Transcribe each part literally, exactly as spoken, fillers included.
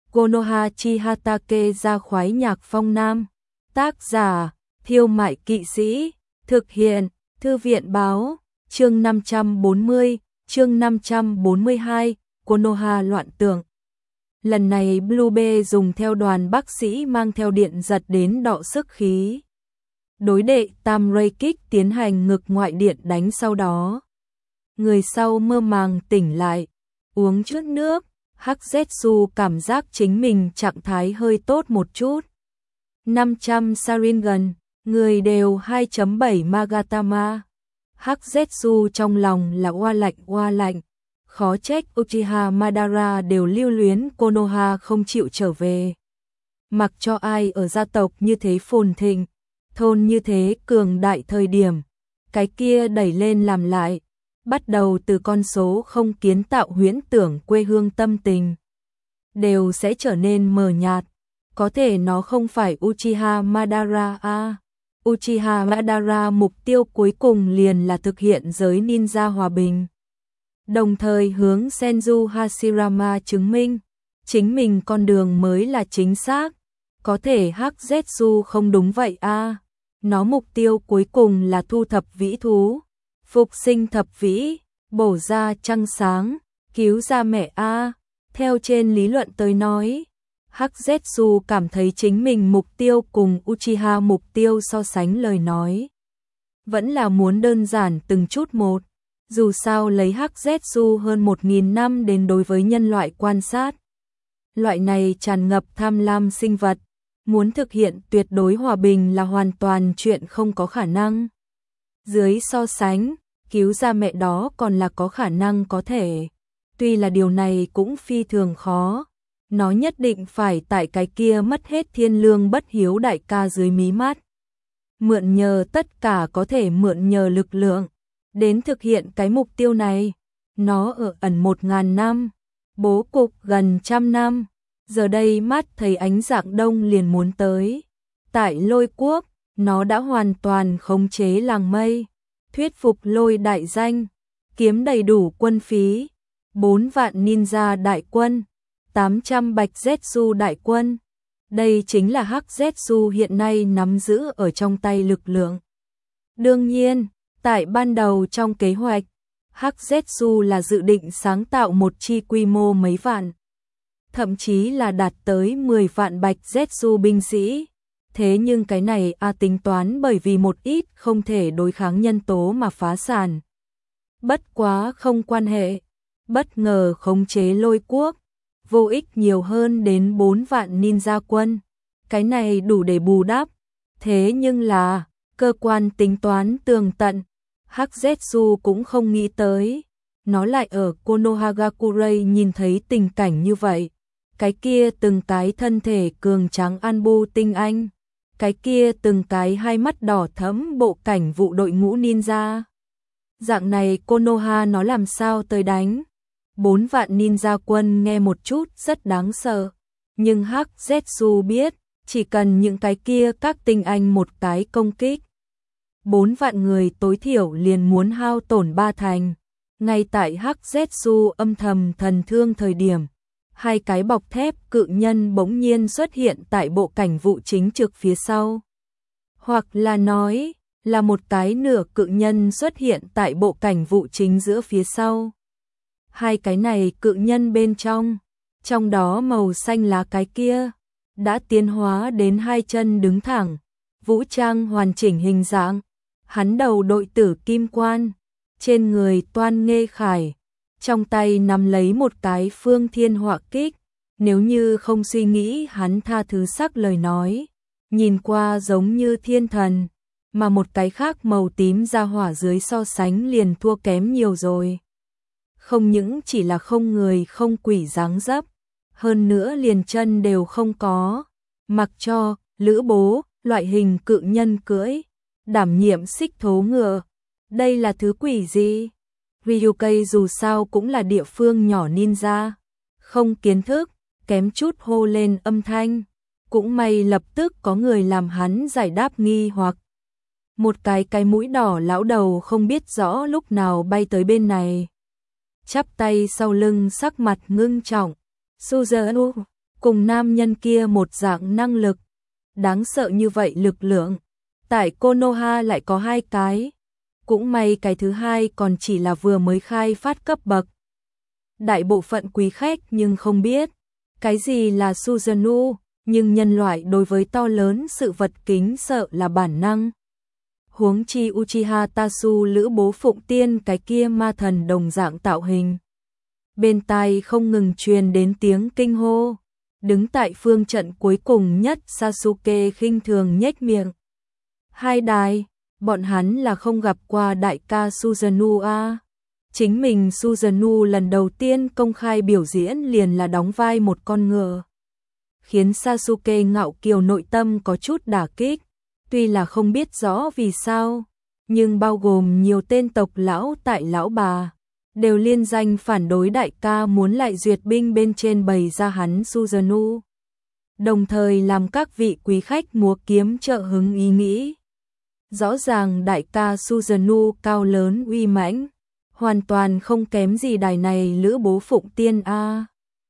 Konoha Chihatake ra khoái nhạc phong nam. Tác giả, Thiêu Mại Kỵ Sĩ. Thực hiện, Thư viện báo. Chương năm trăm bốn mươi, chương năm trăm bốn mươi hai, Konoha loạn tượng. Lần này Blue Bee dùng theo đoàn bác sĩ mang theo điện giật đến đọ sức khí. Đối đệ Tam Ray Kích tiến hành ngực ngoại điện đánh sau đó. Người sau mơ màng tỉnh lại, uống chút nước, Hakuzetsu cảm giác chính mình trạng thái hơi tốt một chút. năm trăm Sharingan, người đều hai chấm bảy Magatama. Hakuzetsu trong lòng là oa lạnh oa lạnh, khó trách Uchiha Madara đều lưu luyến Konoha không chịu trở về. Mặc cho ai ở gia tộc như thế phồn thịnh, thôn như thế cường đại thời điểm, cái kia đẩy lên làm lại, bắt đầu từ con số không kiến tạo huyễn tưởng quê hương tâm tình, đều sẽ trở nên mờ nhạt. Có thể nó không phải Uchiha Madara à. Uchiha Madara mục tiêu cuối cùng liền là thực hiện giới ninja hòa bình. Đồng thời hướng Senju Hashirama chứng minh, chính mình con đường mới là chính xác. Có thể Hakuzetsu không đúng vậy à. Nó mục tiêu cuối cùng là thu thập vĩ thú, phục sinh thập vĩ, bổ ra trăng sáng, cứu ra mẹ a. Theo trên lý luận tới nói, Hakuzetsu cảm thấy chính mình mục tiêu cùng Uchiha mục tiêu so sánh lời nói, vẫn là muốn đơn giản từng chút một. Dù sao lấy Hakuzetsu hơn một nghìn năm đến đối với nhân loại quan sát, loại này tràn ngập tham lam sinh vật, muốn thực hiện tuyệt đối hòa bình là hoàn toàn chuyện không có khả năng. Dưới so sánh, cứu ra mẹ đó còn là có khả năng có thể. Tuy là điều này cũng phi thường khó, nó nhất định phải tại cái kia mất hết thiên lương bất hiếu đại ca dưới mí mắt. Mượn nhờ tất cả có thể mượn nhờ lực lượng, đến thực hiện cái mục tiêu này. Nó ở ẩn một ngàn năm, bố cục gần trăm năm, giờ đây mắt thấy ánh dạng đông liền muốn tới. Tại Lôi Quốc, nó đã hoàn toàn khống chế làng mây, thuyết phục Lôi đại danh, kiếm đầy đủ quân phí, bốn vạn ninja đại quân, tám trăm bạch Zetsu đại quân. Đây chính là Hakuzetsu hiện nay nắm giữ ở trong tay lực lượng. Đương nhiên, tại ban đầu trong kế hoạch, Hakuzetsu là dự định sáng tạo một chi quy mô mấy vạn, thậm chí là đạt tới mười vạn bạch Zetsu binh sĩ. Thế nhưng cái này a tính toán bởi vì một ít không thể đối kháng nhân tố mà phá sản. Bất quá không quan hệ, bất ngờ khống chế Lôi Quốc, vô ích nhiều hơn đến bốn vạn ninja quân. Cái này đủ để bù đắp. Thế nhưng là, cơ quan tính toán tường tận, Hakuzetsu cũng không nghĩ tới. Nó lại ở Konohagakure nhìn thấy tình cảnh như vậy. Cái kia từng cái thân thể cường tráng Anbu tinh anh, cái kia từng cái hai mắt đỏ thẫm bộ cảnh vụ đội ngũ ninja. Dạng này Konoha nó làm sao tới đánh? Bốn vạn ninja quân nghe một chút rất đáng sợ, nhưng Hakuzetsu biết, chỉ cần những cái kia các tinh anh một cái công kích, bốn vạn người tối thiểu liền muốn hao tổn ba thành. Ngay tại Hakuzetsu âm thầm thần thương thời điểm, hai cái bọc thép cự nhân bỗng nhiên xuất hiện tại bộ cảnh vụ chính trực phía sau. Hoặc là nói, là một cái nửa cự nhân xuất hiện tại bộ cảnh vụ chính giữa phía sau. Hai cái này cự nhân bên trong, trong đó màu xanh lá cái kia, đã tiến hóa đến hai chân đứng thẳng, vũ trang hoàn chỉnh hình dạng. Hắn đầu đội tử kim quan, trên người toan nghê khải, trong tay nắm lấy một cái phương thiên họa kích. Nếu như không suy nghĩ hắn tha thứ sắc lời nói, nhìn qua giống như thiên thần, mà một cái khác màu tím ra hỏa dưới so sánh liền thua kém nhiều rồi. Không những chỉ là không người không quỷ dáng dấp, hơn nữa liền chân đều không có, mặc cho lữ bố loại hình cự nhân cưỡi, đảm nhiệm xích thố ngựa. Đây là thứ quỷ gì? Ryukai dù sao cũng là địa phương nhỏ ninja, không kiến thức, kém chút hô lên âm thanh. Cũng may lập tức có người làm hắn giải đáp nghi hoặc. Một cái cái mũi đỏ lão đầu không biết rõ lúc nào bay tới bên này, chắp tay sau lưng sắc mặt ngưng trọng. Suzuno, cùng nam nhân kia một dạng năng lực. Đáng sợ như vậy lực lượng, tại Konoha lại có hai cái. Cũng may cái thứ hai còn chỉ là vừa mới khai phát cấp bậc. Đại bộ phận quý khách nhưng không biết cái gì là Susanoo, nhưng nhân loại đối với to lớn sự vật kính sợ là bản năng. Huống chi Uchiha Tatsu lữ bố phụng tiên cái kia ma thần đồng dạng tạo hình. Bên tai không ngừng truyền đến tiếng kinh hô. Đứng tại phương trận cuối cùng nhất Sasuke khinh thường nhếch miệng. Hai đài, bọn hắn là không gặp qua đại ca Susanoo a. Chính mình Susanoo lần đầu tiên công khai biểu diễn liền là đóng vai một con ngựa. Khiến Sasuke ngạo kiều nội tâm có chút đả kích. Tuy là không biết rõ vì sao, nhưng bao gồm nhiều tên tộc lão tại lão bà, đều liên danh phản đối đại ca muốn lại duyệt binh bên trên bày ra hắn Susanoo. Đồng thời làm các vị quý khách múa kiếm trợ hứng ý nghĩ. Rõ ràng đại ca Susanoo cao lớn uy mãnh, hoàn toàn không kém gì đài này lữ bố phụng tiên a.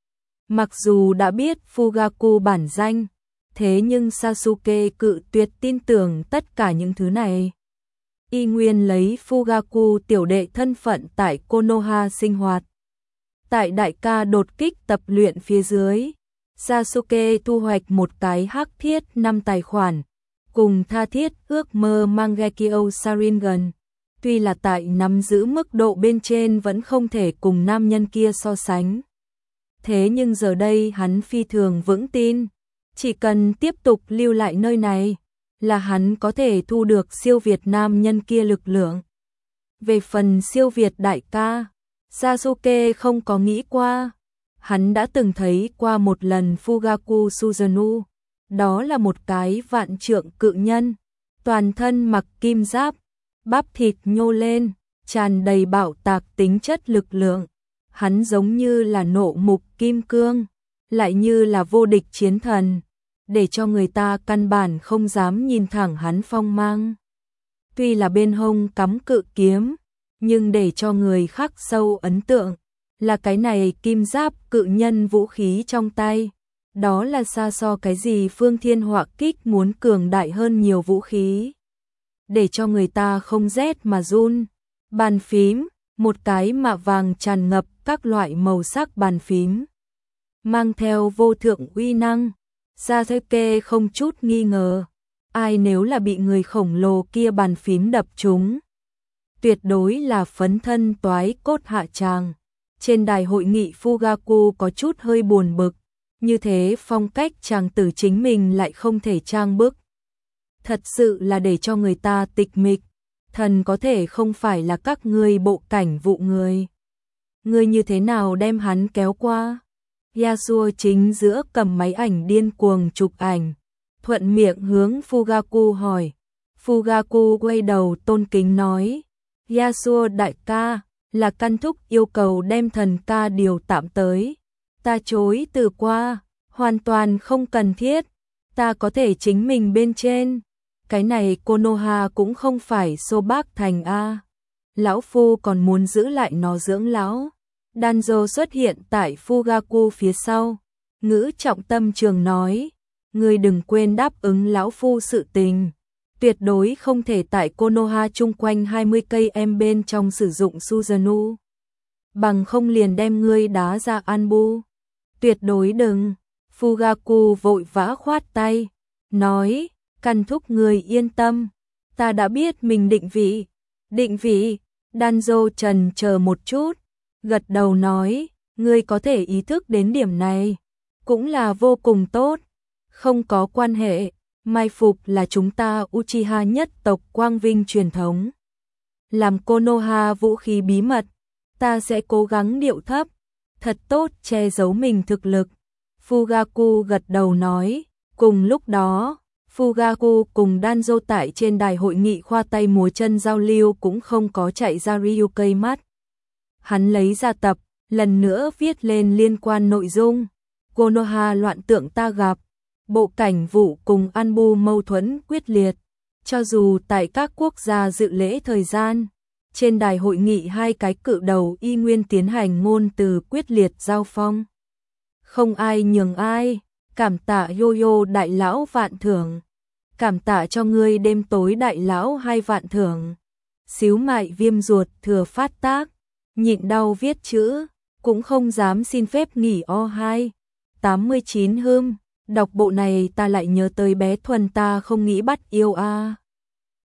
Mặc dù đã biết Fugaku bản danh, thế nhưng Sasuke cự tuyệt tin tưởng tất cả những thứ này. Y nguyên lấy Fugaku tiểu đệ thân phận tại Konoha sinh hoạt. Tại đại ca đột kích tập luyện phía dưới, Sasuke thu hoạch một cái hắc thiết năm tài khoản, cùng tha thiết ước mơ Mangekyo Sharingan. Tuy là tại nắm giữ mức độ bên trên vẫn không thể cùng nam nhân kia so sánh. Thế nhưng giờ đây hắn phi thường vững tin, chỉ cần tiếp tục lưu lại nơi này, là hắn có thể thu được siêu việt nam nhân kia lực lượng. Về phần siêu việt đại ca, Sasuke không có nghĩ qua. Hắn đã từng thấy qua một lần Fugaku Susanoo, đó là một cái vạn trượng cự nhân, toàn thân mặc kim giáp, bắp thịt nhô lên, tràn đầy bạo tạc tính chất lực lượng. Hắn giống như là nộ mục kim cương, lại như là vô địch chiến thần, để cho người ta căn bản không dám nhìn thẳng hắn phong mang. Tuy là bên hông cắm cự kiếm, nhưng để cho người khắc sâu ấn tượng là cái này kim giáp cự nhân vũ khí trong tay. Đó là xa so cái gì phương thiên họa kích muốn cường đại hơn nhiều vũ khí. Để cho người ta không rét mà run. Bàn phím, một cái mạ vàng tràn ngập các loại màu sắc bàn phím, mang theo vô thượng uy năng. Sasuke không chút nghi ngờ, ai nếu là bị người khổng lồ kia bàn phím đập trúng, tuyệt đối là phấn thân toái cốt hạ tràng. Trên đài hội nghị Fugaku có chút hơi buồn bực, như thế phong cách chàng tử chính mình lại không thể trang bức. Thật sự là để cho người ta tịch mịch, thần có thể không phải là các ngươi bộ cảnh vụ người. Ngươi như thế nào đem hắn kéo qua? Yasuo chính giữa cầm máy ảnh điên cuồng chụp ảnh, thuận miệng hướng Fugaku hỏi. Fugaku quay đầu tôn kính nói, Yasuo đại ca, là căn thúc yêu cầu đem thần ca điều tạm tới. Ta chối từ qua, hoàn toàn không cần thiết, ta có thể chính mình bên trên. Cái này Konoha cũng không phải Xô Bác Thành A. Lão Phu còn muốn giữ lại nó dưỡng lão. Danzo xuất hiện tại Fugaku phía sau, ngữ trọng tâm trường nói, ngươi đừng quên đáp ứng lão Phu sự tình. Tuyệt đối không thể tại Konoha chung quanh hai mươi cây em bên trong sử dụng Susanoo. Bằng không liền đem ngươi đá ra Anbu. Tuyệt đối đừng. Fugaku vội vã khoát tay, nói, căn thúc người yên tâm, ta đã biết mình định vị. Định vị, Danzo trần chờ một chút, gật đầu nói, ngươi có thể ý thức đến điểm này, cũng là vô cùng tốt, không có quan hệ, mai phục là chúng ta Uchiha nhất tộc quang vinh truyền thống. Làm Konoha vũ khí bí mật, ta sẽ cố gắng điệu thấp, thật tốt che giấu mình thực lực. Fugaku gật đầu nói, cùng lúc đó, Fugaku cùng Danzo tại trên đài hội nghị khoa tay múa chân giao lưu cũng không có chạy ra Ryukai mắt. Hắn lấy ra tập, lần nữa viết lên liên quan nội dung. Konoha loạn tượng ta gặp, bộ cảnh vụ cùng Anbu mâu thuẫn quyết liệt. Cho dù tại các quốc gia dự lễ thời gian, trên đài hội nghị hai cái cự đầu y nguyên tiến hành ngôn từ quyết liệt giao phong. Không ai nhường ai. Cảm tạ Yo-Yo đại lão vạn thưởng. Cảm tạ cho ngươi đêm tối đại lão hai vạn thưởng. Xíu mại viêm ruột thừa phát tác, nhịn đau viết chữ, cũng không dám xin phép nghỉ o hai. tám mươi chín hươm, đọc bộ này ta lại nhớ tới bé Thuần ta không nghĩ bắt yêu a. À.